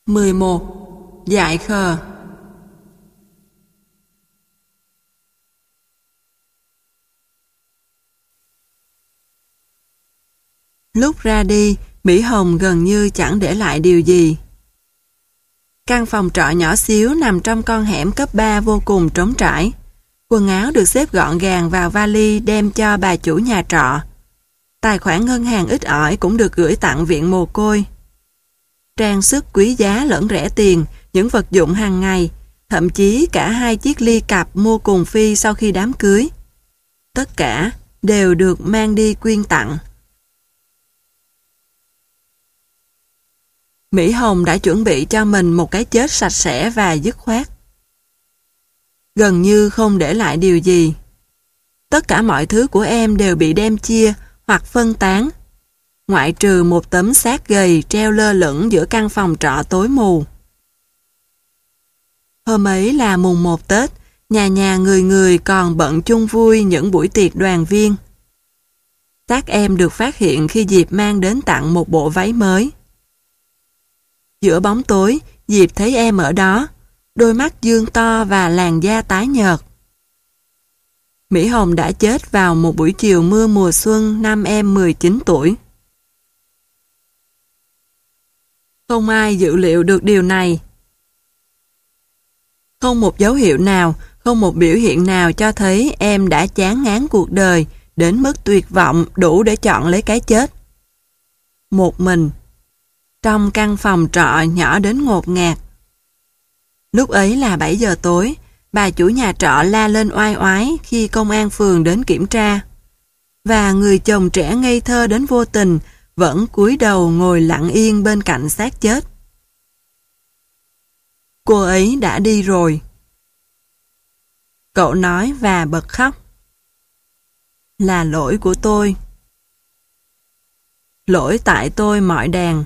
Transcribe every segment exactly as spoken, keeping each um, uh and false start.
mười một. Dại khờ. Lúc ra đi, Mỹ Hồng gần như chẳng để lại điều gì. Căn phòng trọ nhỏ xíu nằm trong con hẻm cấp ba vô cùng trống trải. Quần áo được xếp gọn gàng vào vali đem cho bà chủ nhà trọ. Tài khoản ngân hàng ít ỏi cũng được gửi tặng viện mồ côi. Trang sức quý giá lẫn rẻ tiền, những vật dụng hàng ngày, thậm chí cả hai chiếc ly cặp mua cùng Phi sau khi đám cưới. Tất cả đều được mang đi quyên tặng. Mỹ Hồng đã chuẩn bị cho mình một cái chết sạch sẽ và dứt khoát. Gần như không để lại điều gì. Tất cả mọi thứ của em đều bị đem chia hoặc phân tán, ngoại trừ một tấm xác gầy treo lơ lửng giữa căn phòng trọ tối mù. Hôm ấy là mùng một Tết, nhà nhà người người còn bận chung vui những buổi tiệc đoàn viên. Xác em được phát hiện khi Diệp mang đến tặng một bộ váy mới. Giữa bóng tối, Diệp thấy em ở đó, đôi mắt dương to và làn da tái nhợt. Mỹ Hồng đã chết vào một buổi chiều mưa mùa xuân năm em mười chín tuổi. Không ai dự liệu được điều này. Không một dấu hiệu nào, không một biểu hiện nào cho thấy em đã chán ngán cuộc đời đến mức tuyệt vọng đủ để chọn lấy cái chết. Một mình, trong căn phòng trọ nhỏ đến ngột ngạt. Lúc ấy là bảy giờ tối, bà chủ nhà trọ la lên oai oái khi công an phường đến kiểm tra. Và người chồng trẻ ngây thơ đến vô tình vẫn cúi đầu ngồi lặng yên bên cạnh xác chết. Cô ấy đã đi rồi. Cậu nói và bật khóc. Là lỗi của tôi. Lỗi tại tôi mọi đàn.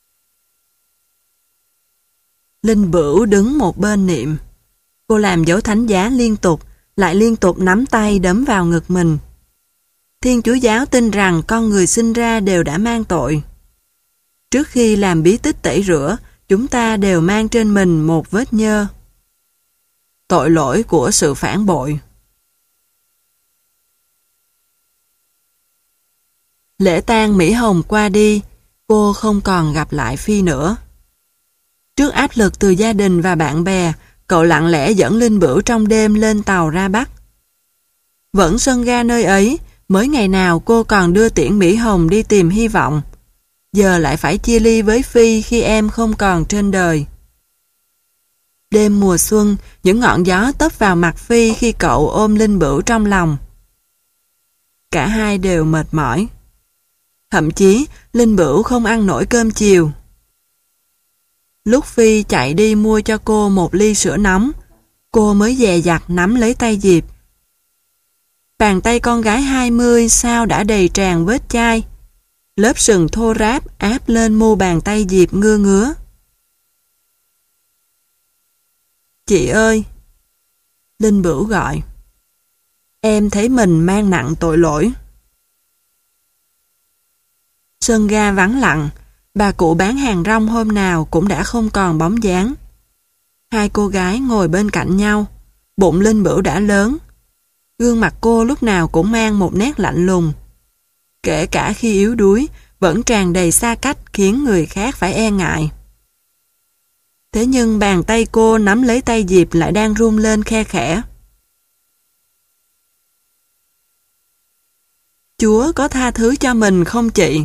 Linh Bửu đứng một bên niệm. Cô làm dấu thánh giá liên tục, lại liên tục nắm tay đấm vào ngực mình. Thiên Chúa giáo tin rằng con người sinh ra đều đã mang tội. Trước khi làm bí tích tẩy rửa, chúng ta đều mang trên mình một vết nhơ. Tội lỗi của sự phản bội. Lễ tang Mỹ Hồng qua đi, cô không còn gặp lại Phi nữa. Trước áp lực từ gia đình và bạn bè, cậu lặng lẽ dẫn Linh Bửu trong đêm lên tàu ra Bắc. Vẫn sân ga nơi ấy, mới ngày nào cô còn đưa tiễn Mỹ Hồng đi tìm hy vọng. Giờ lại phải chia ly với Phi khi em không còn trên đời. Đêm mùa xuân, những ngọn gió tấp vào mặt Phi khi cậu ôm Linh Bửu trong lòng. Cả hai đều mệt mỏi. Thậm chí, Linh Bửu không ăn nổi cơm chiều. Lúc Phi chạy đi mua cho cô một ly sữa nóng, cô mới dè dặt nắm lấy tay Diệp. Bàn tay con gái hai mươi sao đã đầy tràn vết chai. Lớp sừng thô ráp áp lên mu bàn tay Diệp ngưa ngứa. Chị ơi! Linh Bửu gọi. Em thấy mình mang nặng tội lỗi. Sân ga vắng lặng, bà cụ bán hàng rong hôm nào cũng đã không còn bóng dáng. Hai cô gái ngồi bên cạnh nhau, bụng Linh Bửu đã lớn. Gương mặt cô lúc nào cũng mang một nét lạnh lùng. Kể cả khi yếu đuối, vẫn tràn đầy xa cách khiến người khác phải e ngại. Thế nhưng bàn tay cô nắm lấy tay Diệp lại đang run lên khe khẽ. Chúa có tha thứ cho mình không chị?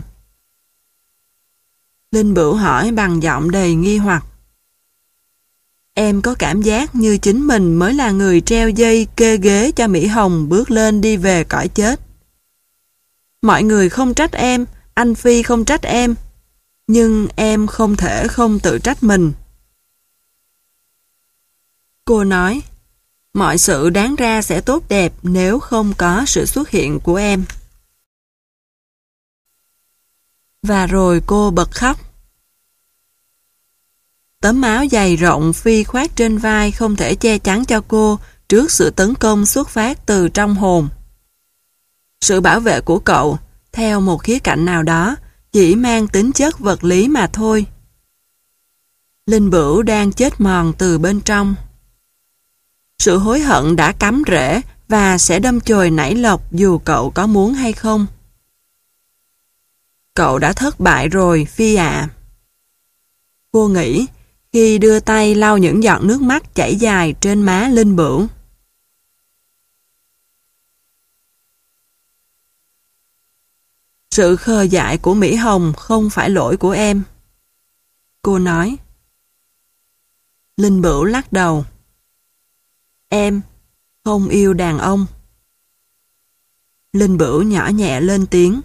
Linh Bửu hỏi bằng giọng đầy nghi hoặc. Em có cảm giác như chính mình mới là người treo dây kê ghế cho Mỹ Hồng bước lên đi về cõi chết. Mọi người không trách em, anh Phi không trách em, nhưng em không thể không tự trách mình. Cô nói, mọi sự đáng ra sẽ tốt đẹp nếu không có sự xuất hiện của em. Và rồi cô bật khóc. Tấm áo dày rộng Phi khoác trên vai không thể che chắn cho cô trước sự tấn công xuất phát từ trong hồn. Sự bảo vệ của cậu, theo một khía cạnh nào đó, chỉ mang tính chất vật lý mà thôi. Linh Bửu đang chết mòn từ bên trong. Sự hối hận đã cắm rễ và sẽ đâm chồi nảy lộc dù cậu có muốn hay không. Cậu đã thất bại rồi, Phi ạ. Cô nghĩ khi đưa tay lau những giọt nước mắt chảy dài trên má Linh Bửu. Sự khờ dại của Mỹ Hồng không phải lỗi của em. Cô nói. Linh Bửu lắc đầu. Em không yêu đàn ông. Linh Bửu nhỏ nhẹ lên tiếng.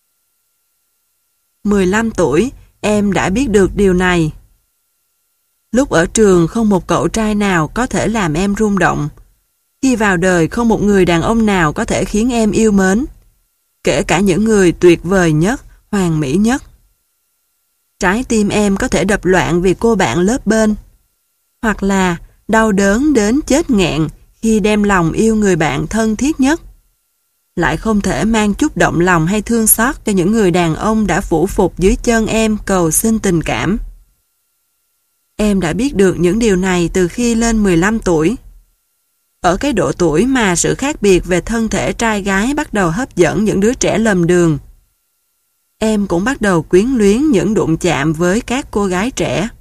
mười lăm tuổi, em đã biết được điều này. Lúc ở trường không một cậu trai nào có thể làm em rung động. Khi vào đời không một người đàn ông nào có thể khiến em yêu mến. Kể cả những người tuyệt vời nhất, hoàn mỹ nhất. Trái tim em có thể đập loạn vì cô bạn lớp bên. Hoặc là đau đớn đến chết nghẹn khi đem lòng yêu người bạn thân thiết nhất. Lại không thể mang chút động lòng hay thương xót cho những người đàn ông đã phủ phục dưới chân em cầu xin tình cảm. Em đã biết được những điều này từ khi lên mười lăm tuổi. Ở cái độ tuổi mà sự khác biệt về thân thể trai gái bắt đầu hấp dẫn những đứa trẻ lầm đường. Em cũng bắt đầu quyến luyến những đụng chạm với các cô gái trẻ.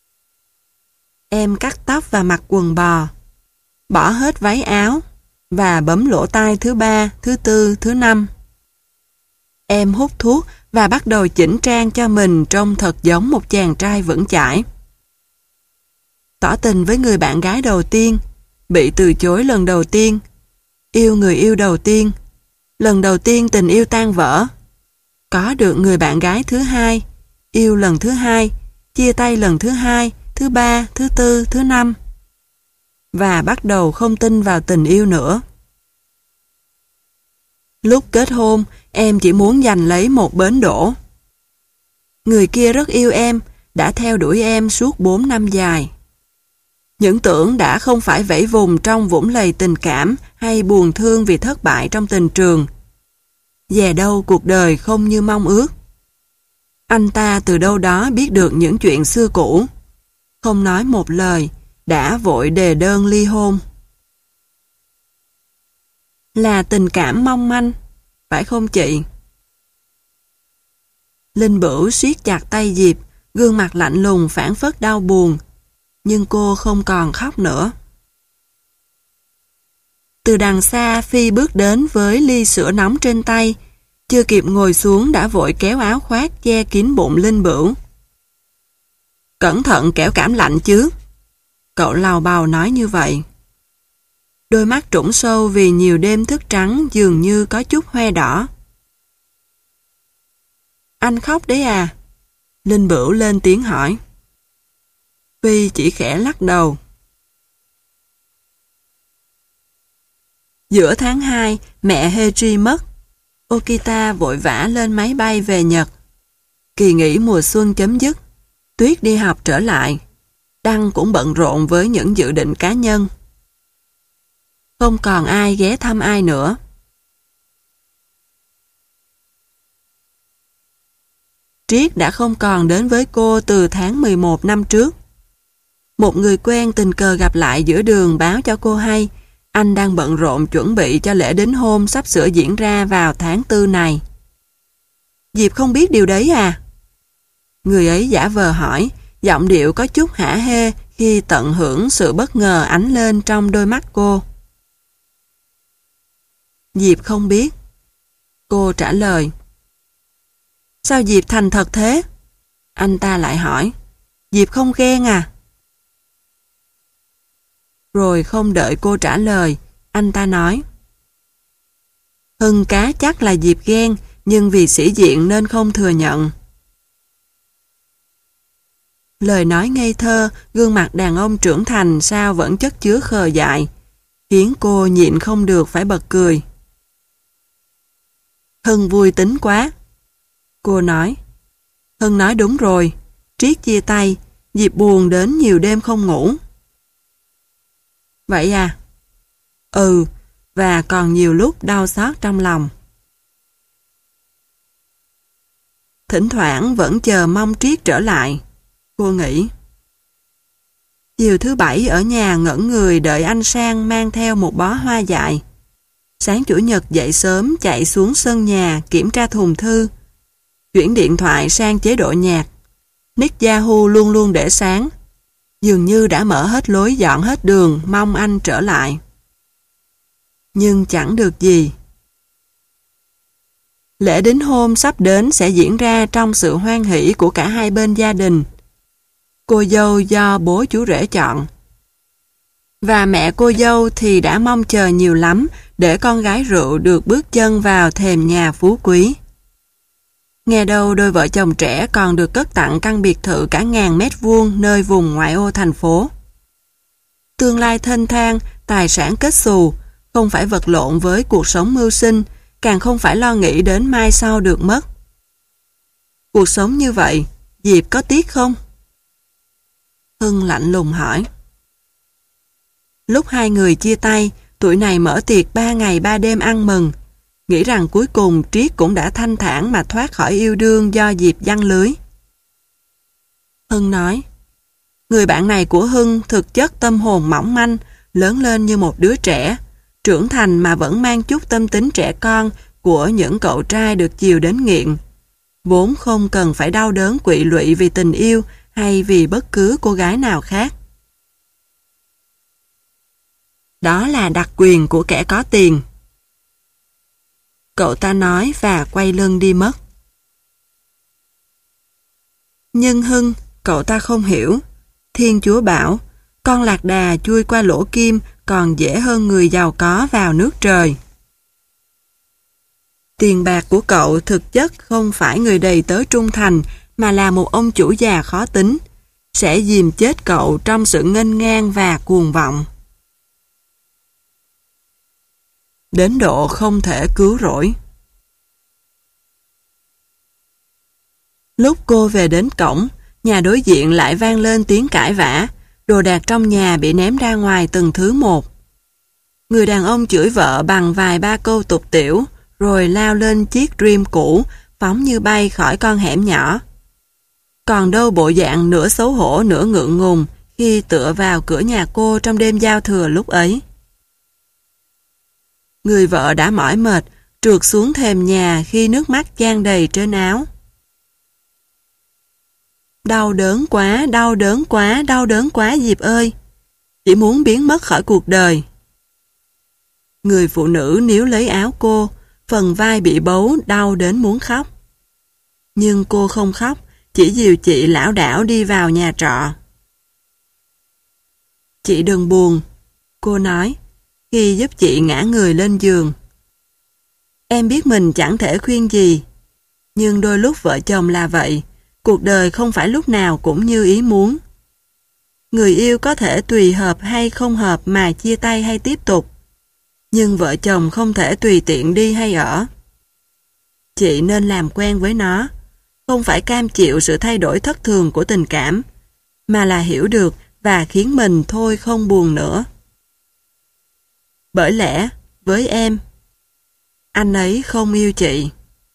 Em cắt tóc và mặc quần bò, bỏ hết váy áo và bấm lỗ tai thứ ba, thứ tư, thứ năm. Em hút thuốc và bắt đầu chỉnh trang cho mình trông thật giống một chàng trai vững chãi. Tỏ tình với người bạn gái đầu tiên, bị từ chối lần đầu tiên, yêu người yêu đầu tiên, lần đầu tiên tình yêu tan vỡ, có được người bạn gái thứ hai, yêu lần thứ hai, chia tay lần thứ hai, thứ ba, thứ tư, thứ năm, và bắt đầu không tin vào tình yêu nữa. Lúc kết hôn, em chỉ muốn giành lấy một bến đỗ. Người kia rất yêu em, đã theo đuổi em suốt bốn năm dài. Những tưởng đã không phải vẫy vùng trong vũng lầy tình cảm hay buồn thương vì thất bại trong tình trường. Dè đâu cuộc đời không như mong ước. Anh ta từ đâu đó biết được những chuyện xưa cũ. Không nói một lời, đã vội đề đơn ly hôn. Là tình cảm mong manh, phải không chị? Linh Bửu siết chặt tay Diệp, gương mặt lạnh lùng phảng phất đau buồn. Nhưng cô không còn khóc nữa. Từ đằng xa Phi bước đến với ly sữa nóng trên tay, chưa kịp ngồi xuống đã vội kéo áo khoác che kín bụng Linh Bửu. Cẩn thận kẻo cảm lạnh chứ. Cậu lào bào nói như vậy. Đôi mắt trũng sâu vì nhiều đêm thức trắng dường như có chút hoe đỏ. Anh khóc đấy à? Linh Bửu lên tiếng hỏi. Phi chỉ khẽ lắc đầu. Giữa tháng hai, mẹ Heiji mất. Okita vội vã lên máy bay về Nhật. Kỳ nghỉ mùa xuân chấm dứt. Tuyết đi học trở lại. Đăng cũng bận rộn với những dự định cá nhân. Không còn ai ghé thăm ai nữa. Triết đã không còn đến với cô từ tháng mười một năm trước. Một người quen tình cờ gặp lại giữa đường báo cho cô hay anh đang bận rộn chuẩn bị cho lễ đính hôn sắp sửa diễn ra vào tháng tư này. Diệp không biết điều đấy à? Người ấy giả vờ hỏi, giọng điệu có chút hả hê khi tận hưởng sự bất ngờ ánh lên trong đôi mắt cô. Diệp không biết. Cô trả lời. Sao Diệp thành thật thế? Anh ta lại hỏi. Diệp không ghen à? Rồi không đợi cô trả lời, anh ta nói. Hưng cá chắc là Diệp ghen, nhưng vì sĩ diện nên không thừa nhận. Lời nói ngây thơ, gương mặt đàn ông trưởng thành sao vẫn chất chứa khờ dại, khiến cô nhịn không được phải bật cười. Hưng vui tính quá. Cô nói. Hưng nói đúng rồi, Triết chia tay, Diệp buồn đến nhiều đêm không ngủ. Vậy à? Ừ, và còn nhiều lúc đau xót trong lòng. Thỉnh thoảng vẫn chờ mong Triết trở lại. Cô nghĩ. Chiều thứ bảy ở nhà ngẩn người đợi anh sang mang theo một bó hoa dại. Sáng Chủ nhật dậy sớm chạy xuống sân nhà kiểm tra thùng thư. Chuyển điện thoại sang chế độ nhạc. Nick Yahoo luôn luôn để sáng. Dường như đã mở hết lối dọn hết đường mong anh trở lại. Nhưng chẳng được gì. Lễ đính hôn sắp đến sẽ diễn ra trong sự hoan hỷ của cả hai bên gia đình. Cô dâu do bố chú rể chọn. Và mẹ cô dâu thì đã mong chờ nhiều lắm để con gái rượu được bước chân vào thềm nhà phú quý. Nghe đâu đôi vợ chồng trẻ còn được cất tặng căn biệt thự cả ngàn mét vuông nơi vùng ngoại ô thành phố. Tương lai thênh thang, tài sản kết xù, không phải vật lộn với cuộc sống mưu sinh, càng không phải lo nghĩ đến mai sau được mất. Cuộc sống như vậy, Diệp có tiếc không? Hưng lạnh lùng hỏi. Lúc hai người chia tay, tụi này mở tiệc ba ngày ba đêm ăn mừng, nghĩ rằng cuối cùng Triết cũng đã thanh thản mà thoát khỏi yêu đương do Diệp giăng lưới. Hưng nói, người bạn này của Hưng thực chất tâm hồn mỏng manh, lớn lên như một đứa trẻ, trưởng thành mà vẫn mang chút tâm tính trẻ con của những cậu trai được chiều đến nghiện, vốn không cần phải đau đớn quỵ lụy vì tình yêu hay vì bất cứ cô gái nào khác. Đó là đặc quyền của kẻ có tiền. Cậu ta nói và quay lưng đi mất. Nhưng Hưng, cậu ta không hiểu. Thiên Chúa bảo, con lạc đà chui qua lỗ kim còn dễ hơn người giàu có vào nước trời. Tiền bạc của cậu thực chất không phải người đầy tớ trung thành, mà là một ông chủ già khó tính, sẽ dìm chết cậu trong sự nghênh ngang và cuồng vọng. Đến độ không thể cứu rỗi. Lúc cô về đến cổng, nhà đối diện lại vang lên tiếng cãi vã, đồ đạc trong nhà bị ném ra ngoài từng thứ một. Người đàn ông chửi vợ bằng vài ba câu tục tĩu, rồi lao lên chiếc Dream cũ, phóng như bay khỏi con hẻm nhỏ. Còn đâu bộ dạng nửa xấu hổ nửa ngượng ngùng khi tựa vào cửa nhà cô trong đêm giao thừa lúc ấy. Người vợ đã mỏi mệt, trượt xuống thềm nhà khi nước mắt chan đầy trên áo. Đau đớn quá, đau đớn quá, đau đớn quá Diệp ơi. Chỉ muốn biến mất khỏi cuộc đời. Người phụ nữ níu lấy áo cô, phần vai bị bấu, đau đến muốn khóc. Nhưng cô không khóc, chỉ dìu chị lảo đảo đi vào nhà trọ. Chị đừng buồn, cô nói, khi giúp chị ngã người lên giường. Em biết mình chẳng thể khuyên gì, nhưng đôi lúc vợ chồng là vậy, cuộc đời không phải lúc nào cũng như ý muốn. Người yêu có thể tùy hợp hay không hợp mà chia tay hay tiếp tục, nhưng vợ chồng không thể tùy tiện đi hay ở. Chị nên làm quen với nó, không phải cam chịu sự thay đổi thất thường của tình cảm, mà là hiểu được và khiến mình thôi không buồn nữa. Bởi lẽ, với em, anh ấy không yêu chị.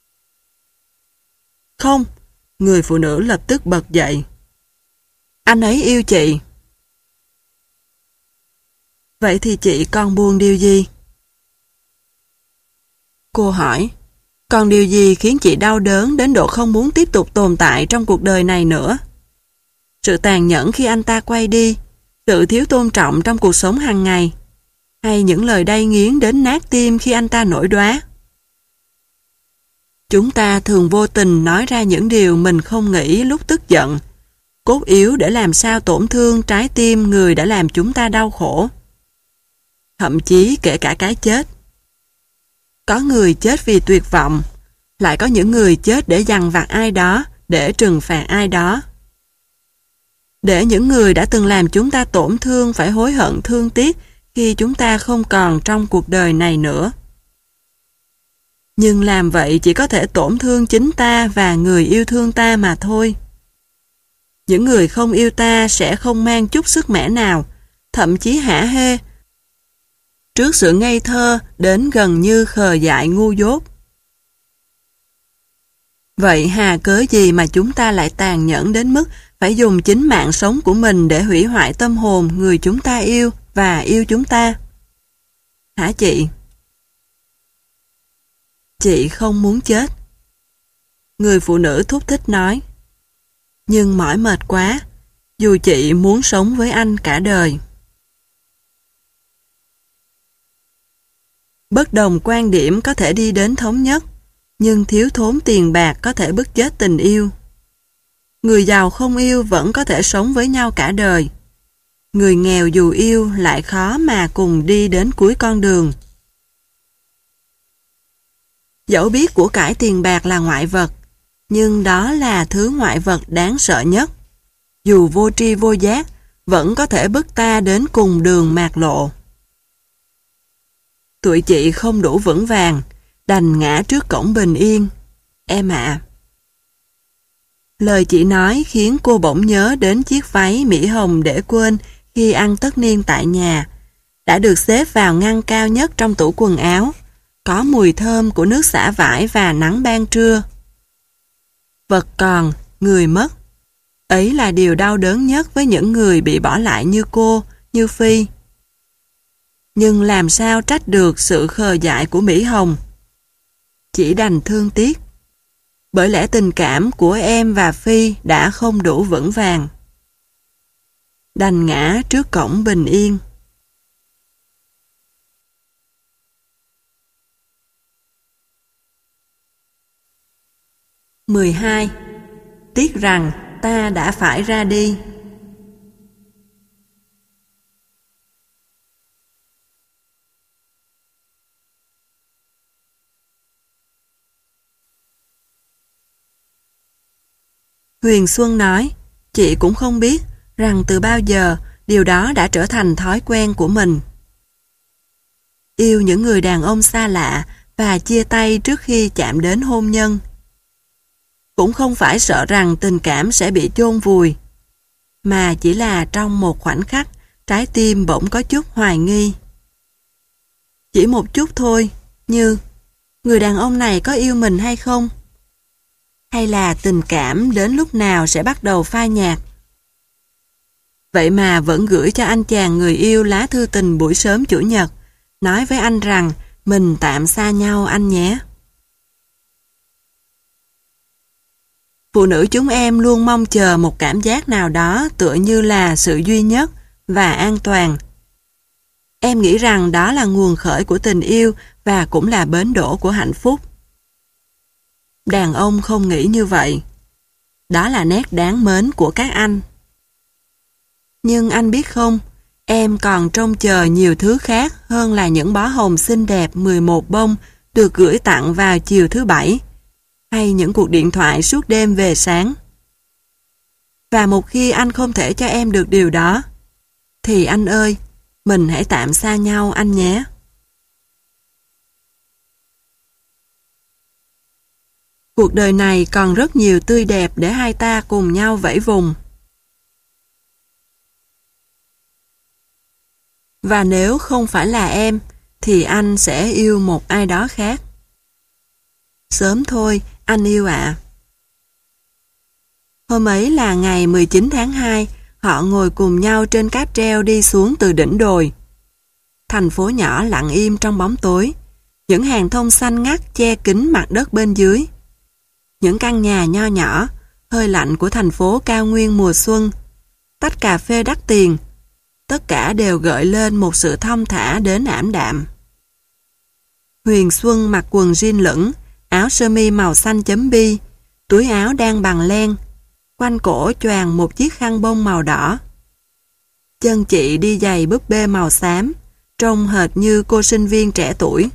Không, người phụ nữ lập tức bật dậy. Anh ấy yêu chị. Vậy thì chị còn buồn điều gì? Cô hỏi, còn điều gì khiến chị đau đớn đến độ không muốn tiếp tục tồn tại trong cuộc đời này nữa? Sự tàn nhẫn khi anh ta quay đi, sự thiếu tôn trọng trong cuộc sống hàng ngày, hay những lời đay nghiến đến nát tim khi anh ta nổi đoá? Chúng ta thường vô tình nói ra những điều mình không nghĩ lúc tức giận, cốt yếu để làm sao tổn thương trái tim người đã làm chúng ta đau khổ. Thậm chí kể cả cái chết. Có người chết vì tuyệt vọng, lại có những người chết để dằn vặt ai đó, để trừng phạt ai đó. Để những người đã từng làm chúng ta tổn thương phải hối hận thương tiếc khi chúng ta không còn trong cuộc đời này nữa. Nhưng làm vậy chỉ có thể tổn thương chính ta và người yêu thương ta mà thôi. Những người không yêu ta sẽ không mang chút sức mẻ nào, thậm chí hả hê, trước sự ngây thơ đến gần như khờ dại ngu dốt. Vậy hà cớ gì mà chúng ta lại tàn nhẫn đến mức phải dùng chính mạng sống của mình để hủy hoại tâm hồn người chúng ta yêu và yêu chúng ta? Hả chị? Chị không muốn chết. Người phụ nữ thúc thích nói. Nhưng mỏi mệt quá, dù chị muốn sống với anh cả đời. Bất đồng quan điểm có thể đi đến thống nhất, nhưng thiếu thốn tiền bạc có thể bức chết tình yêu. Người giàu không yêu vẫn có thể sống với nhau cả đời. Người nghèo dù yêu lại khó mà cùng đi đến cuối con đường. Dẫu biết của cải tiền bạc là ngoại vật, nhưng đó là thứ ngoại vật đáng sợ nhất. Dù vô tri vô giác, vẫn có thể bức ta đến cùng đường mạt lộ. Tụi chị không đủ vững vàng, đành ngã trước cổng bình yên. Em ạ. Lời chị nói khiến cô bỗng nhớ đến chiếc váy mỹ hồng để quên khi ăn tất niên tại nhà, đã được xếp vào ngăn cao nhất trong tủ quần áo, có mùi thơm của nước xả vải và nắng ban trưa. Vật còn, người mất. Ấy là điều đau đớn nhất với những người bị bỏ lại như cô, như Phi. Nhưng làm sao trách được sự khờ dại của Mỹ Hồng? Chỉ đành thương tiếc. Bởi lẽ tình cảm của em và Phi đã không đủ vững vàng. Đành ngã trước cổng bình yên. mười hai. Tiếc rằng ta đã phải ra đi. Huyền Xuân nói, chị cũng không biết rằng từ bao giờ điều đó đã trở thành thói quen của mình. Yêu những người đàn ông xa lạ và chia tay trước khi chạm đến hôn nhân. Cũng không phải sợ rằng tình cảm sẽ bị chôn vùi, mà chỉ là trong một khoảnh khắc trái tim bỗng có chút hoài nghi. Chỉ một chút thôi, như người đàn ông này có yêu mình hay không? Hay là tình cảm đến lúc nào sẽ bắt đầu phai nhạt? Vậy mà vẫn gửi cho anh chàng người yêu lá thư tình buổi sớm Chủ nhật, nói với anh rằng mình tạm xa nhau anh nhé. Phụ nữ chúng em luôn mong chờ một cảm giác nào đó tựa như là sự duy nhất và an toàn. Em nghĩ rằng đó là nguồn khởi của tình yêu và cũng là bến đỗ của hạnh phúc. Đàn ông không nghĩ như vậy. Đó là nét đáng mến của các anh. Nhưng anh biết không, em còn trông chờ nhiều thứ khác hơn là những bó hồng xinh đẹp mười một bông được gửi tặng vào chiều thứ bảy, hay những cuộc điện thoại suốt đêm về sáng. Và một khi anh không thể cho em được điều đó, thì anh ơi, mình hãy tạm xa nhau anh nhé. Cuộc đời này còn rất nhiều tươi đẹp để hai ta cùng nhau vẫy vùng. Và nếu không phải là em, thì anh sẽ yêu một ai đó khác. Sớm thôi, anh yêu ạ. Hôm ấy là ngày mười chín tháng hai, họ ngồi cùng nhau trên cáp treo đi xuống từ đỉnh đồi. Thành phố nhỏ lặng im trong bóng tối, những hàng thông xanh ngắt che kín mặt đất bên dưới. Những căn nhà nho nhỏ, hơi lạnh của thành phố cao nguyên mùa xuân, tách cà phê đắt tiền, tất cả đều gợi lên một sự thong thả đến ảm đạm. Huyền Xuân mặc quần jean lửng, áo sơ mi màu xanh chấm bi, túi áo đang bằng len, quanh cổ choàng một chiếc khăn bông màu đỏ. Chân chị đi giày búp bê màu xám, trông hệt như cô sinh viên trẻ tuổi.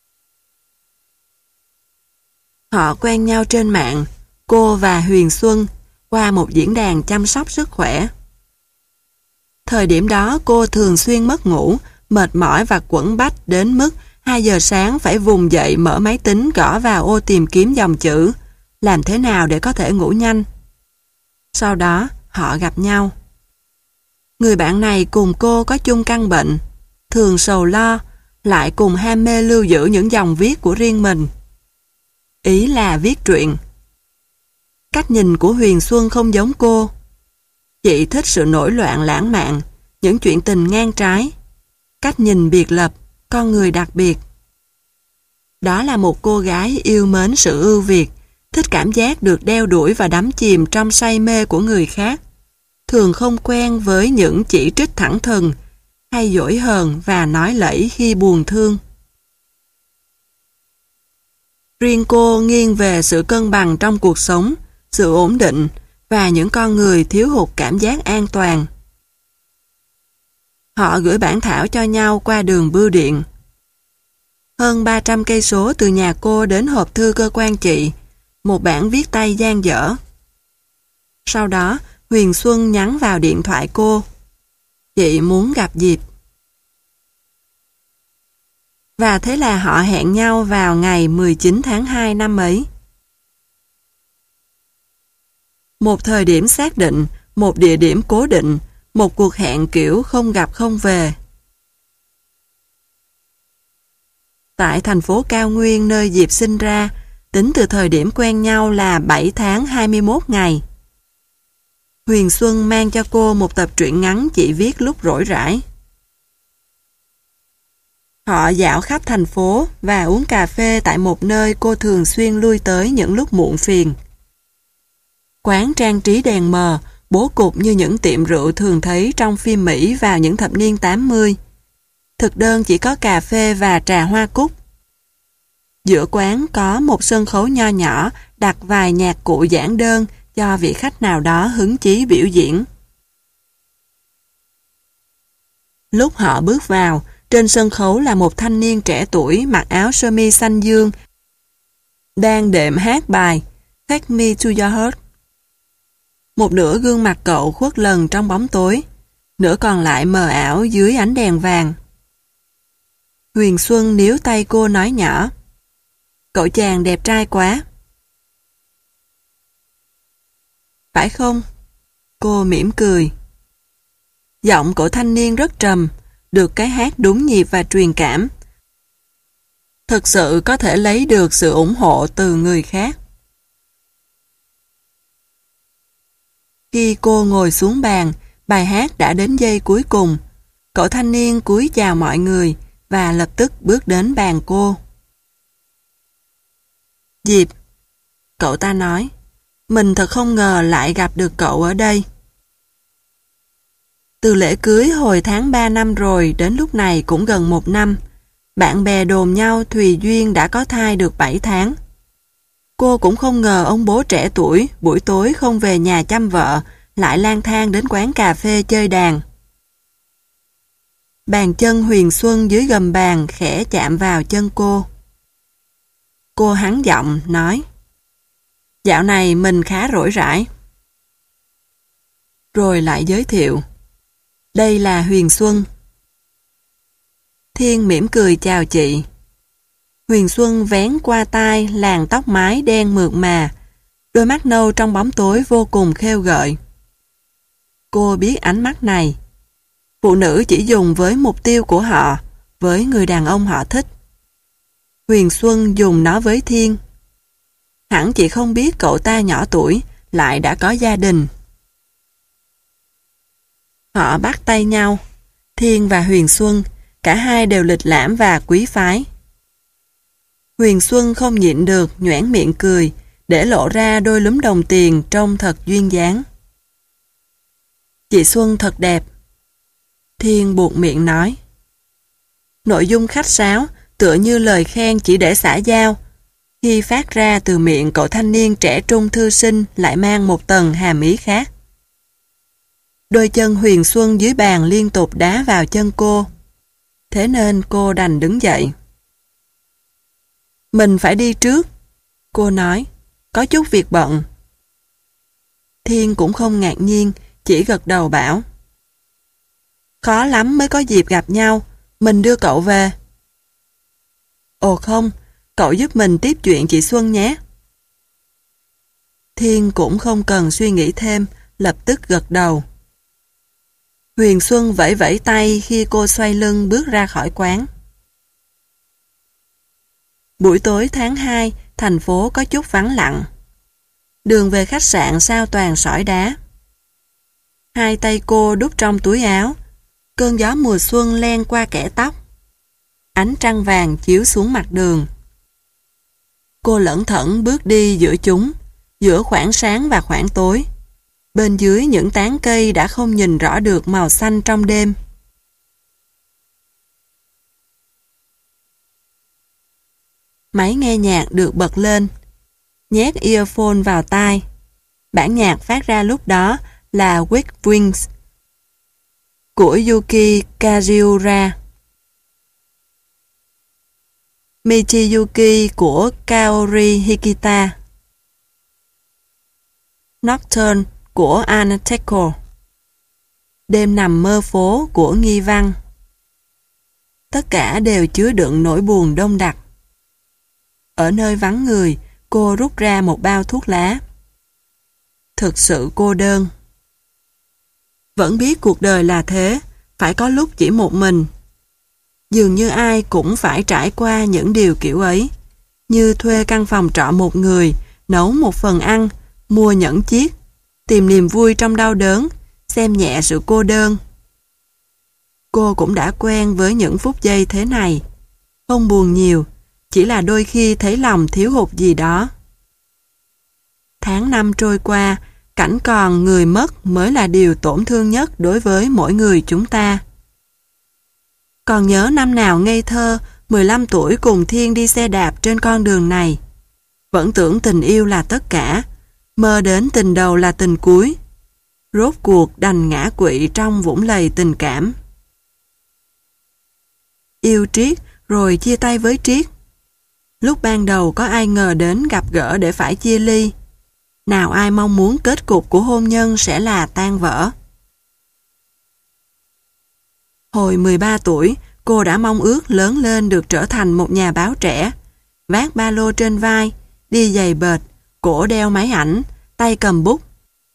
Họ quen nhau trên mạng, cô và Huyền Xuân, qua một diễn đàn chăm sóc sức khỏe. Thời điểm đó cô thường xuyên mất ngủ, mệt mỏi và quẫn bách đến mức hai giờ sáng phải vùng dậy mở máy tính gõ vào ô tìm kiếm dòng chữ, làm thế nào để có thể ngủ nhanh. Sau đó họ gặp nhau. Người bạn này cùng cô có chung căn bệnh, thường sầu lo, lại cùng ham mê lưu giữ những dòng viết của riêng mình. Ý là viết truyện. Cách nhìn của Huyền Xuân không giống cô. Chị thích sự nổi loạn lãng mạn, những chuyện tình ngang trái. Cách nhìn biệt lập, con người đặc biệt. Đó là một cô gái yêu mến sự ưu việt, thích cảm giác được đeo đuổi và đắm chìm trong say mê của người khác. Thường không quen với những chỉ trích thẳng thừng, hay dỗi hờn và nói lẫy khi buồn thương. Riêng cô nghiêng về sự cân bằng trong cuộc sống, sự ổn định và những con người thiếu hụt cảm giác an toàn. Họ gửi bản thảo cho nhau qua đường bưu điện. Hơn ba trăm cây số từ nhà cô đến hộp thư cơ quan chị, một bản viết tay dang dở. Sau đó, Huyền Xuân nhắn vào điện thoại cô. Chị muốn gặp Diệp. Và thế là họ hẹn nhau vào ngày mười chín tháng hai năm ấy. Một thời điểm xác định, một địa điểm cố định, một cuộc hẹn kiểu không gặp không về. Tại thành phố Cao Nguyên nơi Diệp sinh ra, tính từ thời điểm quen nhau là bảy tháng hai mươi mốt ngày. Huyền Xuân mang cho cô một tập truyện ngắn chị viết lúc rỗi rãi. Họ dạo khắp thành phố và uống cà phê tại một nơi cô thường xuyên lui tới những lúc muộn phiền. Quán trang trí đèn mờ, bố cục như những tiệm rượu thường thấy trong phim Mỹ vào những thập niên tám mươi. Thực đơn chỉ có cà phê và trà hoa cúc. Giữa quán có một sân khấu nho nhỏ đặt vài nhạc cụ giản đơn cho vị khách nào đó hứng chí biểu diễn. Lúc họ bước vào, trên sân khấu là một thanh niên trẻ tuổi mặc áo sơ mi xanh dương đang đệm hát bài Take Me to Your Heart. Một nửa gương mặt cậu khuất lần trong bóng tối, nửa còn lại mờ ảo dưới ánh đèn vàng. Huyền Xuân níu tay cô nói nhỏ, cậu chàng đẹp trai quá. Phải không? Cô mỉm cười. Giọng của thanh niên rất trầm, được cái hát đúng nhịp và truyền cảm. Thực sự có thể lấy được sự ủng hộ từ người khác. Khi cô ngồi xuống bàn, bài hát đã đến giây cuối cùng. Cậu thanh niên cúi chào mọi người và lập tức bước đến bàn cô. Diệp, cậu ta nói, mình thật không ngờ lại gặp được cậu ở đây. Từ lễ cưới hồi tháng ba năm rồi đến lúc này cũng gần một năm. Bạn bè đồn nhau Thùy Duyên đã có thai được bảy tháng. Cô cũng không ngờ ông bố trẻ tuổi buổi tối không về nhà chăm vợ, lại lang thang đến quán cà phê chơi đàn. Bàn chân Huyền Xuân dưới gầm bàn khẽ chạm vào chân cô. Cô hắn giọng nói, dạo này mình khá rỗi rãi. Rồi lại giới thiệu, đây là Huyền Xuân. Thiên mỉm cười chào chị. Huyền Xuân vén qua tai làn tóc mái đen mượt mà, đôi mắt nâu trong bóng tối vô cùng khêu gợi. Cô biết ánh mắt này. Phụ nữ chỉ dùng với mục tiêu của họ, với người đàn ông họ thích. Huyền Xuân dùng nó với Thiên. Hẳn chị không biết cậu ta nhỏ tuổi, lại đã có gia đình. Họ bắt tay nhau. Thiên và Huyền Xuân, cả hai đều lịch lãm và quý phái. Huyền Xuân không nhịn được, nhoẻn miệng cười, để lộ ra đôi lúm đồng tiền trông thật duyên dáng. Chị Xuân thật đẹp. Thiên buột miệng nói. Nội dung khách sáo, tựa như lời khen chỉ để xã giao, khi phát ra từ miệng cậu thanh niên trẻ trung thư sinh lại mang một tầng hàm ý khác. Đôi chân Huyền Xuân dưới bàn liên tục đá vào chân cô. Thế nên cô đành đứng dậy. Mình phải đi trước, cô nói, có chút việc bận. Thiên cũng không ngạc nhiên, chỉ gật đầu bảo. Khó lắm mới có dịp gặp nhau, mình đưa cậu về. Ồ không, cậu giúp mình tiếp chuyện chị Xuân nhé. Thiên cũng không cần suy nghĩ thêm, lập tức gật đầu. Huyền Xuân vẫy vẫy tay khi cô xoay lưng bước ra khỏi quán. Buổi tối tháng hai, thành phố có chút vắng lặng. Đường về khách sạn sao toàn sỏi đá. Hai tay cô đút trong túi áo. Cơn gió mùa xuân len qua kẽ tóc. Ánh trăng vàng chiếu xuống mặt đường. Cô lẩn thẩn bước đi giữa chúng, giữa khoảng sáng và khoảng tối. Bên dưới những tán cây đã không nhìn rõ được màu xanh trong đêm. Máy nghe nhạc được bật lên. Nhét earphone vào tai. Bản nhạc phát ra lúc đó là Weak Wings của Yuki Kajiura, Michiyuki của Kaori Hikita, Nocturne của Anateko, Đêm nằm mơ phố của Nghi Văn. Tất cả đều chứa đựng nỗi buồn đông đặc. Ở nơi vắng người, cô rút ra một bao thuốc lá. Thực sự cô đơn. Vẫn biết cuộc đời là thế, phải có lúc chỉ một mình. Dường như ai cũng phải trải qua những điều kiểu ấy, như thuê căn phòng trọ một người, nấu một phần ăn, mua nhẫn chiếc, tìm niềm vui trong đau đớn, xem nhẹ sự cô đơn. Cô cũng đã quen với những phút giây thế này. Không buồn nhiều, chỉ là đôi khi thấy lòng thiếu hụt gì đó. Tháng năm trôi qua, cảnh còn người mất mới là điều tổn thương nhất đối với mỗi người chúng ta. Còn nhớ năm nào ngây thơ, mười lăm tuổi cùng Thiên đi xe đạp trên con đường này. Vẫn tưởng tình yêu là tất cả, mơ đến tình đầu là tình cuối. Rốt cuộc đành ngã quỵ trong vũng lầy tình cảm. Yêu Triết rồi chia tay với Triết. Lúc ban đầu có ai ngờ đến gặp gỡ để phải chia ly. Nào ai mong muốn kết cục của hôn nhân sẽ là tan vỡ. Hồi mười ba tuổi, cô đã mong ước lớn lên được trở thành một nhà báo trẻ, vác ba lô trên vai, đi giày bệt, cổ đeo máy ảnh, tay cầm bút.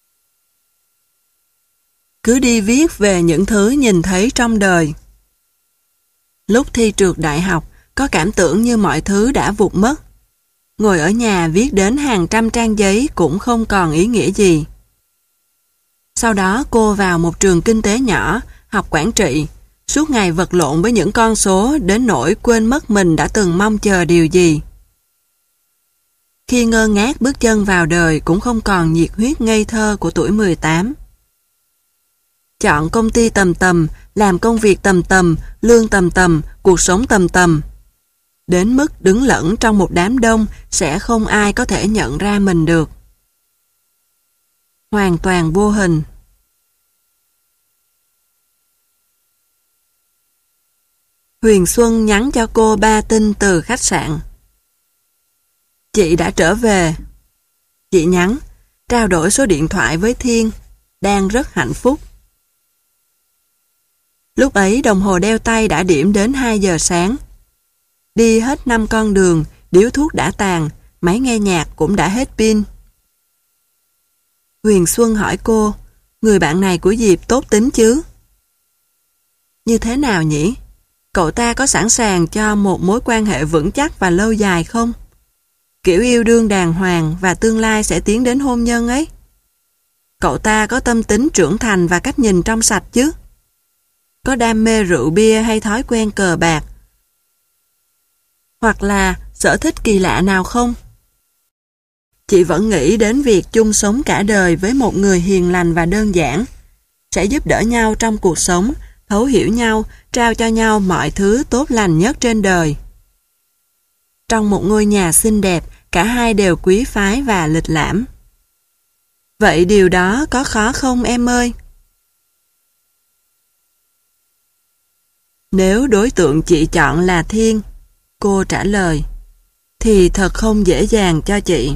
Cứ đi viết về những thứ nhìn thấy trong đời. Lúc thi trượt đại học, có cảm tưởng như mọi thứ đã vụt mất. Ngồi ở nhà viết đến hàng trăm trang giấy cũng không còn ý nghĩa gì. Sau đó cô vào một trường kinh tế nhỏ, học quản trị, suốt ngày vật lộn với những con số đến nỗi quên mất mình đã từng mong chờ điều gì. Khi ngơ ngác bước chân vào đời cũng không còn nhiệt huyết ngây thơ của tuổi mười tám. Chọn công ty tầm tầm, làm công việc tầm tầm, lương tầm tầm, cuộc sống tầm tầm. Đến mức đứng lẫn trong một đám đông sẽ không ai có thể nhận ra mình được. Hoàn toàn vô hình. Huyền Xuân nhắn cho cô ba tin từ khách sạn. Chị đã trở về. Chị nhắn, trao đổi số điện thoại với Thiên, đang rất hạnh phúc. Lúc ấy đồng hồ đeo tay đã điểm đến hai giờ sáng. Đi hết năm con đường, điếu thuốc đã tàn, máy nghe nhạc cũng đã hết pin. Huyền Xuân hỏi cô, người bạn này của Diệp tốt tính chứ? Như thế nào nhỉ? Cậu ta có sẵn sàng cho một mối quan hệ vững chắc và lâu dài không? Kiểu yêu đương đàng hoàng và tương lai sẽ tiến đến hôn nhân ấy. Cậu ta có tâm tính trưởng thành và cách nhìn trong sạch chứ? Có đam mê rượu bia hay thói quen cờ bạc? Hoặc là sở thích kỳ lạ nào không? Chị vẫn nghĩ đến việc chung sống cả đời với một người hiền lành và đơn giản, sẽ giúp đỡ nhau trong cuộc sống, thấu hiểu nhau, trao cho nhau mọi thứ tốt lành nhất trên đời. Trong một ngôi nhà xinh đẹp, cả hai đều quý phái và lịch lãm. Vậy điều đó có khó không em ơi? Nếu đối tượng chị chọn là Thiên, cô trả lời, thì thật không dễ dàng cho chị.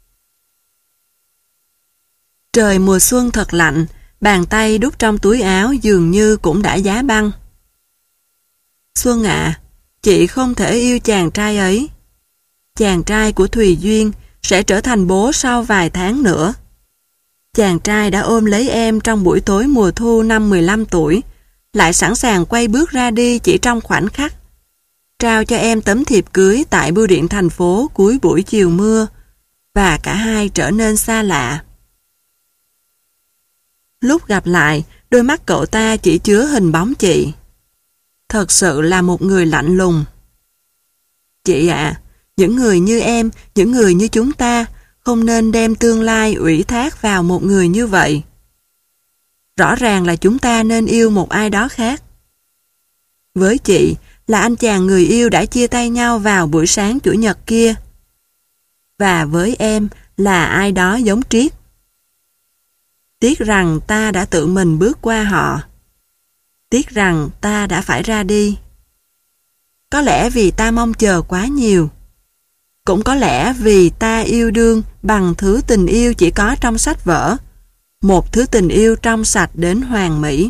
Trời mùa xuân thật lạnh, bàn tay đút trong túi áo dường như cũng đã giá băng. Xuân ạ, chị không thể yêu chàng trai ấy. Chàng trai của Thùy Duyên sẽ trở thành bố sau vài tháng nữa. Chàng trai đã ôm lấy em trong buổi tối mùa thu năm mười lăm tuổi, lại sẵn sàng quay bước ra đi chỉ trong khoảnh khắc. Trao cho em tấm thiệp cưới tại bưu điện thành phố cuối buổi chiều mưa, và cả hai trở nên xa lạ. Lúc gặp lại, đôi mắt cậu ta chỉ chứa hình bóng chị. Thật sự là một người lạnh lùng. Chị ạ, những người như em, những người như chúng ta, không nên đem tương lai ủy thác vào một người như vậy. Rõ ràng là chúng ta nên yêu một ai đó khác. Với chị, là anh chàng người yêu đã chia tay nhau vào buổi sáng Chủ nhật kia. Và với em là ai đó giống Triết. Tiếc rằng ta đã tự mình bước qua họ. Tiếc rằng ta đã phải ra đi. Có lẽ vì ta mong chờ quá nhiều. Cũng có lẽ vì ta yêu đương bằng thứ tình yêu chỉ có trong sách vở. Một thứ tình yêu trong sạch đến hoàn mỹ.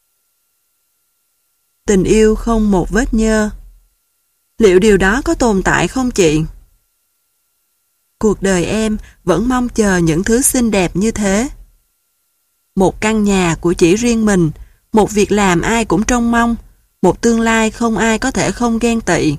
Tình yêu không một vết nhơ. Liệu điều đó có tồn tại không chị? Cuộc đời em vẫn mong chờ những thứ xinh đẹp như thế. Một căn nhà của chỉ riêng mình, một việc làm ai cũng trông mong, một tương lai không ai có thể không ghen tị.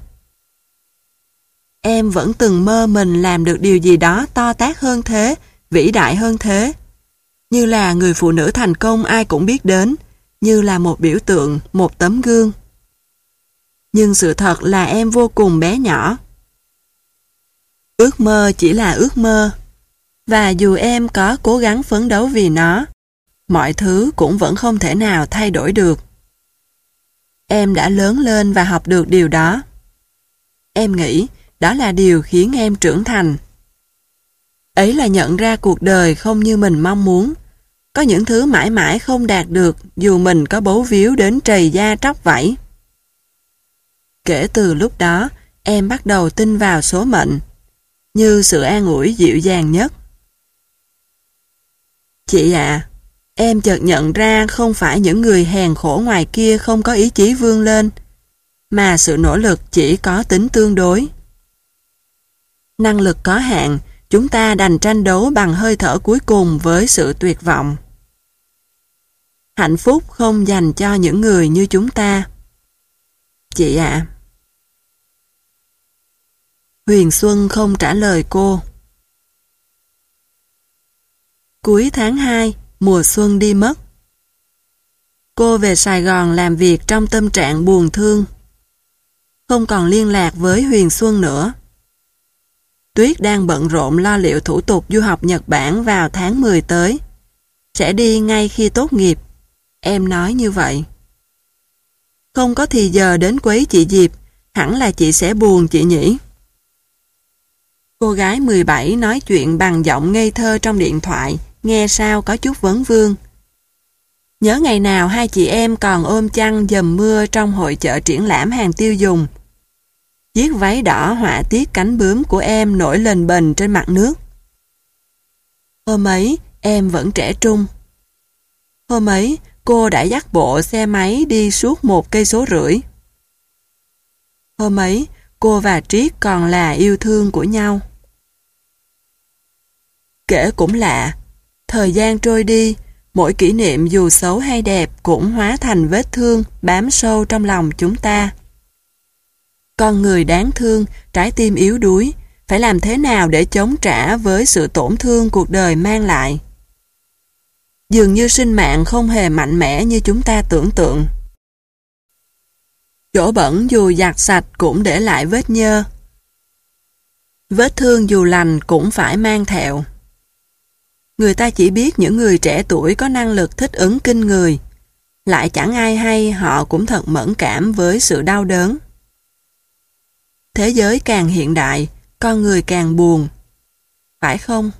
Em vẫn từng mơ mình làm được điều gì đó to tát hơn thế, vĩ đại hơn thế. Như là người phụ nữ thành công ai cũng biết đến, như là một biểu tượng, một tấm gương. Nhưng sự thật là em vô cùng bé nhỏ. Ước mơ chỉ là ước mơ, và dù em có cố gắng phấn đấu vì nó, mọi thứ cũng vẫn không thể nào thay đổi được. Em đã lớn lên và học được điều đó. Em nghĩ đó là điều khiến em trưởng thành. Ấy là nhận ra cuộc đời không như mình mong muốn. Có những thứ mãi mãi không đạt được dù mình có bấu víu đến trầy da tróc vảy. Kể từ lúc đó, em bắt đầu tin vào số mệnh, như sự an ủi dịu dàng nhất. Chị ạ, em chợt nhận ra không phải những người hèn khổ ngoài kia không có ý chí vươn lên, mà sự nỗ lực chỉ có tính tương đối. Năng lực có hạn, chúng ta đành tranh đấu bằng hơi thở cuối cùng với sự tuyệt vọng. Hạnh phúc không dành cho những người như chúng ta. Chị ạ. Huyền Xuân không trả lời cô. Cuối tháng hai, mùa xuân đi mất. Cô về Sài Gòn làm việc trong tâm trạng buồn thương. Không còn liên lạc với Huyền Xuân nữa. Tuyết đang bận rộn lo liệu thủ tục du học Nhật Bản vào tháng mười tới. Sẽ đi ngay khi tốt nghiệp. Em nói như vậy. Không có thì giờ đến quấy chị Diệp, hẳn là chị sẽ buồn chị nhỉ? Cô gái mười bảy nói chuyện bằng giọng ngây thơ trong điện thoại, nghe sao có chút vấn vương. Nhớ ngày nào hai chị em còn ôm chăn dầm mưa trong hội chợ triển lãm hàng tiêu dùng. Chiếc váy đỏ họa tiết cánh bướm của em nổi lên bềnh trên mặt nước. Hôm ấy, em vẫn trẻ trung. Hôm ấy, cô đã dắt bộ xe máy đi suốt một cây số rưỡi. Hôm ấy, cô và Triết còn là yêu thương của nhau. Kể cũng lạ, thời gian trôi đi, mỗi kỷ niệm dù xấu hay đẹp cũng hóa thành vết thương bám sâu trong lòng chúng ta. Con người đáng thương, trái tim yếu đuối, phải làm thế nào để chống trả với sự tổn thương cuộc đời mang lại? Dường như sinh mạng không hề mạnh mẽ như chúng ta tưởng tượng. Chỗ bẩn dù giặt sạch cũng để lại vết nhơ. Vết thương dù lành cũng phải mang thẹo. Người ta chỉ biết những người trẻ tuổi có năng lực thích ứng kinh người. Lại chẳng ai hay họ cũng thật mẫn cảm với sự đau đớn. Thế giới càng hiện đại, con người càng buồn. Phải không?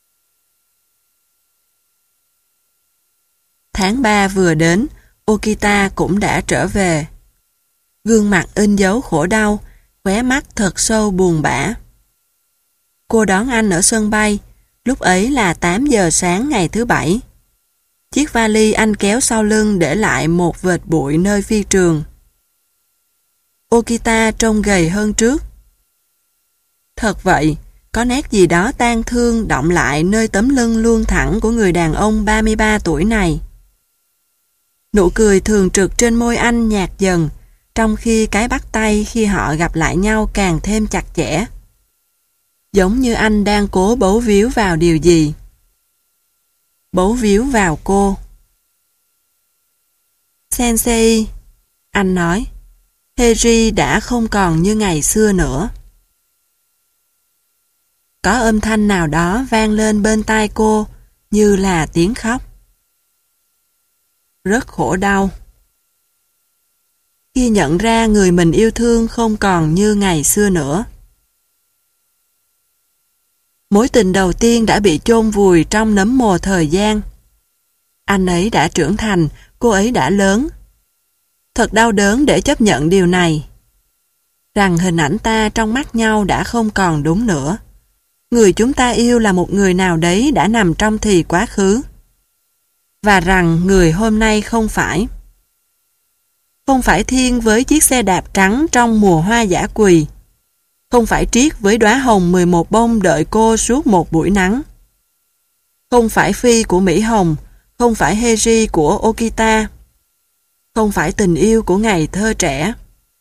Tháng ba vừa đến, Okita cũng đã trở về. Gương mặt in dấu khổ đau, khóe mắt thật sâu buồn bã. Cô đón anh ở sân bay, lúc ấy là tám giờ sáng ngày thứ bảy. Chiếc vali anh kéo sau lưng để lại một vệt bụi nơi phi trường. Okita trông gầy hơn trước. Thật vậy, có nét gì đó tang thương đọng lại nơi tấm lưng luôn thẳng của người đàn ông ba mươi ba tuổi này. Nụ cười thường trực trên môi anh nhạt dần, trong khi cái bắt tay khi họ gặp lại nhau càng thêm chặt chẽ. giống như anh đang cố bấu víu vào điều gì. Bấu víu vào cô. Sensei, anh nói, Heiji đã không còn như ngày xưa nữa. Có âm thanh nào đó vang lên bên tai cô, như là tiếng khóc. Rất khổ đau. Khi nhận ra người mình yêu thương không còn như ngày xưa nữa. Mối tình đầu tiên đã bị chôn vùi trong nấm mồ thời gian. Anh ấy đã trưởng thành, cô ấy đã lớn. Thật đau đớn để chấp nhận điều này. Rằng hình ảnh ta trong mắt nhau đã không còn đúng nữa. Người chúng ta yêu là một người nào đấy đã nằm trong thì quá khứ. Và rằng người hôm nay không phải. Không phải Thiên với chiếc xe đạp trắng trong mùa hoa dã quỳ. Không phải Triết với đóa hồng mười một bông đợi cô suốt một buổi nắng. Không phải Phi của Mỹ Hồng, không phải Heiji của Okita. Không phải tình yêu của ngày thơ trẻ.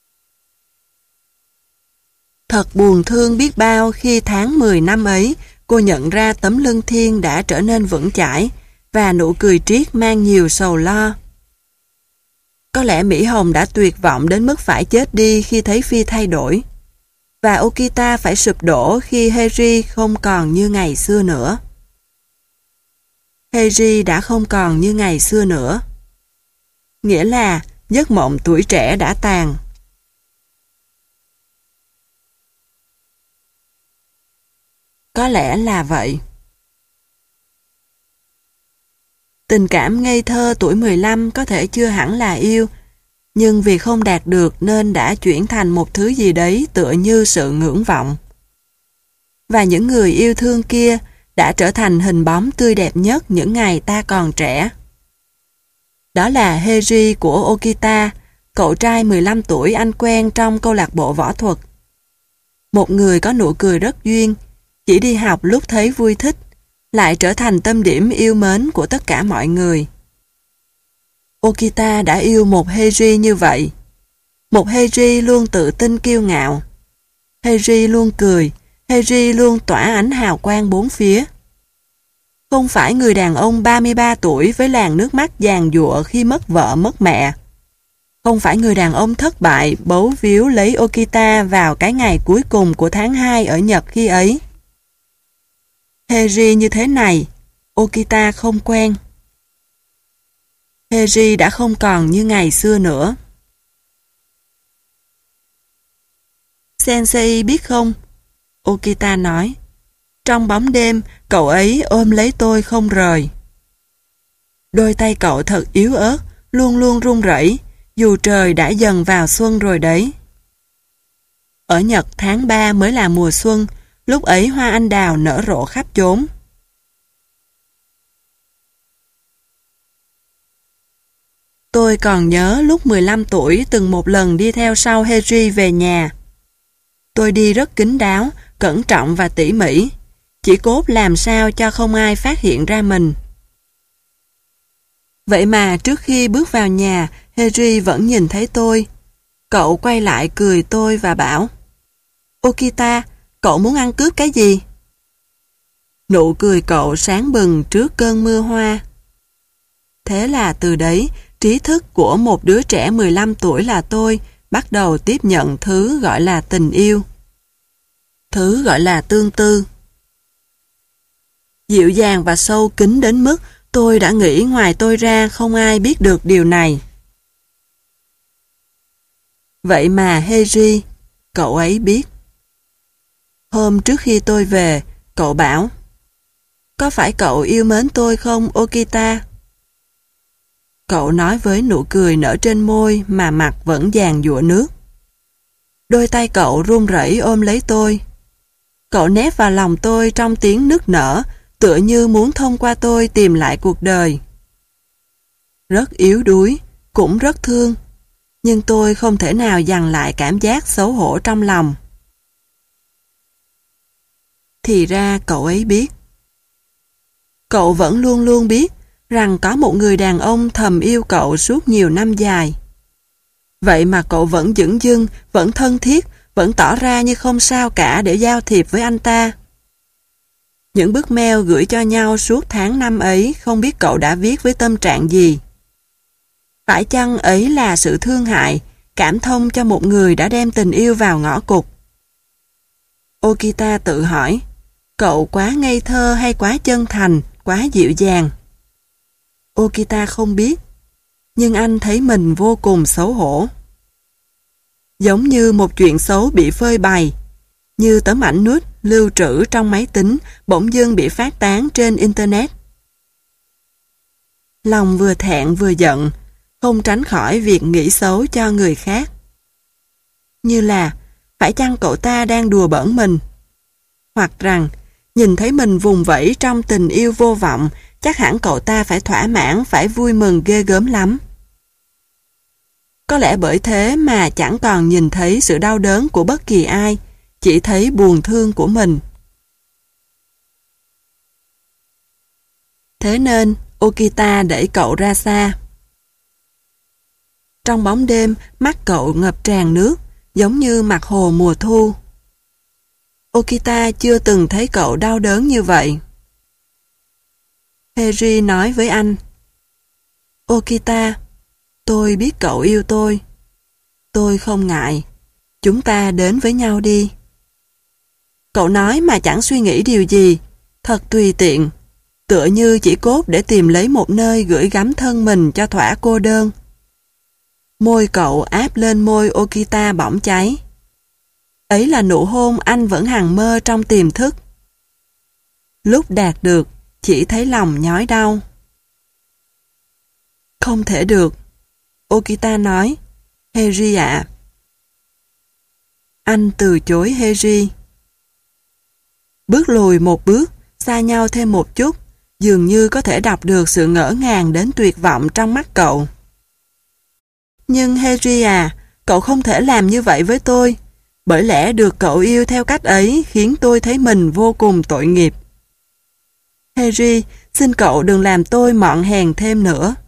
Thật buồn thương biết bao khi tháng mười năm ấy, cô nhận ra tấm lưng Thiên đã trở nên vững chãi và nụ cười Triết mang nhiều sầu lo. Có lẽ Mỹ Hồng đã tuyệt vọng đến mức phải chết đi khi thấy Phi thay đổi. Và Okita phải sụp đổ khi Heiji không còn như ngày xưa nữa. Heiji đã không còn như ngày xưa nữa. Nghĩa là giấc mộng tuổi trẻ đã tàn. Có lẽ là vậy. Tình cảm ngây thơ tuổi mười lăm có thể chưa hẳn là yêu, nhưng vì không đạt được nên đã chuyển thành một thứ gì đấy tựa như sự ngưỡng vọng. Và những người yêu thương kia đã trở thành hình bóng tươi đẹp nhất những ngày ta còn trẻ. Đó là Heiji của Okita, cậu trai mười lăm tuổi anh quen trong câu lạc bộ võ thuật. Một người có nụ cười rất duyên, chỉ đi học lúc thấy vui thích, lại trở thành tâm điểm yêu mến của tất cả mọi người. Okita đã yêu một Heiji như vậy. Một Heiji luôn tự tin kiêu ngạo. Heiji luôn cười, Heiji luôn tỏa ánh hào quang bốn phía. Không phải người đàn ông ba mươi ba tuổi với làn nước mắt giàn giụa khi mất vợ mất mẹ. Không phải người đàn ông thất bại bấu víu lấy Okita vào cái ngày cuối cùng của tháng hai ở Nhật khi ấy. Heiji như thế này, Okita không quen. Heiji đã không còn như ngày xưa nữa. Sensei biết không? Okita nói. Trong bóng đêm, cậu ấy ôm lấy tôi không rời. Đôi tay cậu thật yếu ớt, luôn luôn run rẩy, dù trời đã dần vào xuân rồi đấy. Ở Nhật tháng ba mới là mùa xuân, lúc ấy hoa anh đào nở rộ khắp chốn. Tôi còn nhớ lúc mười lăm tuổi từng một lần đi theo sau Heiji về nhà. Tôi đi rất kín đáo, cẩn trọng và tỉ mỉ, chỉ cốt làm sao cho không ai phát hiện ra mình. Vậy mà trước khi bước vào nhà, Heiji vẫn nhìn thấy tôi. Cậu quay lại cười tôi và bảo, Okita, cậu muốn ăn cướp cái gì? Nụ cười cậu sáng bừng trước cơn mưa hoa. Thế là từ đấy, trí thức của một đứa trẻ mười lăm tuổi là tôi bắt đầu tiếp nhận thứ gọi là tình yêu. Thứ gọi là tương tư. Dịu dàng và sâu kín đến mức tôi đã nghĩ ngoài tôi ra không ai biết được điều này. Vậy mà Heiji, cậu ấy biết. Hôm trước khi tôi về, cậu bảo, có phải cậu yêu mến tôi không, Okita? Cậu nói với nụ cười nở trên môi mà mặt vẫn dàn giụa nước. Đôi tay cậu run rẩy ôm lấy tôi. Cậu nép vào lòng tôi trong tiếng nức nở, tựa như muốn thông qua tôi tìm lại cuộc đời. Rất yếu đuối, cũng rất thương, nhưng tôi không thể nào dằn lại cảm giác xấu hổ trong lòng. Thì ra cậu ấy biết. Cậu vẫn luôn luôn biết rằng có một người đàn ông thầm yêu cậu suốt nhiều năm dài. Vậy mà cậu vẫn dửng dưng, vẫn thân thiết, vẫn tỏ ra như không sao cả để giao thiệp với anh ta. Những bức mail gửi cho nhau suốt tháng năm ấy không biết cậu đã viết với tâm trạng gì. Phải chăng ấy là sự thương hại, cảm thông cho một người đã đem tình yêu vào ngõ cụt? Okita tự hỏi, cậu quá ngây thơ hay quá chân thành, quá dịu dàng? Okita không biết, nhưng anh thấy mình vô cùng xấu hổ. Giống như một chuyện xấu bị phơi bày, như tấm ảnh nude lưu trữ trong máy tính bỗng dưng bị phát tán trên Internet. Lòng vừa thẹn vừa giận, không tránh khỏi việc nghĩ xấu cho người khác. Như là, phải chăng cậu ta đang đùa bỡn mình? Hoặc rằng, nhìn thấy mình vùng vẫy trong tình yêu vô vọng, chắc hẳn cậu ta phải thỏa mãn, phải vui mừng ghê gớm lắm. Có lẽ bởi thế mà chẳng còn nhìn thấy sự đau đớn của bất kỳ ai, chỉ thấy buồn thương của mình. Thế nên, Okita đẩy cậu ra xa. Trong bóng đêm, mắt cậu ngập tràn nước, giống như mặt hồ mùa thu. Okita chưa từng thấy cậu đau đớn như vậy. Heiji nói với anh, Okita, tôi biết cậu yêu tôi. Tôi không ngại. Chúng ta đến với nhau đi. Cậu nói mà chẳng suy nghĩ điều gì, thật tùy tiện, tựa như chỉ cốt để tìm lấy một nơi gửi gắm thân mình cho thỏa cô đơn. Môi cậu áp lên môi Okita bỏng cháy. Ấy là nụ hôn anh vẫn hằng mơ trong tiềm thức. Lúc đạt được, chỉ thấy lòng nhói đau. Không thể được. Okita nói, Heiji ạ. Anh từ chối Heiji. Bước lùi một bước, xa nhau thêm một chút, dường như có thể đọc được sự ngỡ ngàng đến tuyệt vọng trong mắt cậu. Nhưng Heiji à, cậu không thể làm như vậy với tôi, bởi lẽ được cậu yêu theo cách ấy khiến tôi thấy mình vô cùng tội nghiệp. Heiji, xin cậu đừng làm tôi mọn hèn thêm nữa.